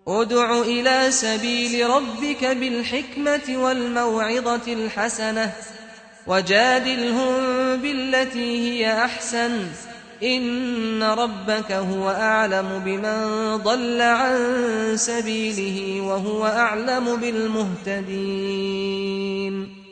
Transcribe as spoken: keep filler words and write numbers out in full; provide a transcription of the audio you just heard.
ادْعُ إِلَىٰ سَبِيلِ رَبِّكَ بِالْحِكْمَةِ وَالْمَوْعِظَةِ الْحَسَنَةِ وَجَادِلْهُم بِالَّتِي هِيَ أَحْسَنُ ۚ إِنَّ رَبَّكَ هُوَ أَعْلَمُ بِمَن ضَلَّ عَن سَبِيلِهِ وَهُوَ أَعْلَمُ بِالْمُهْتَدِينَ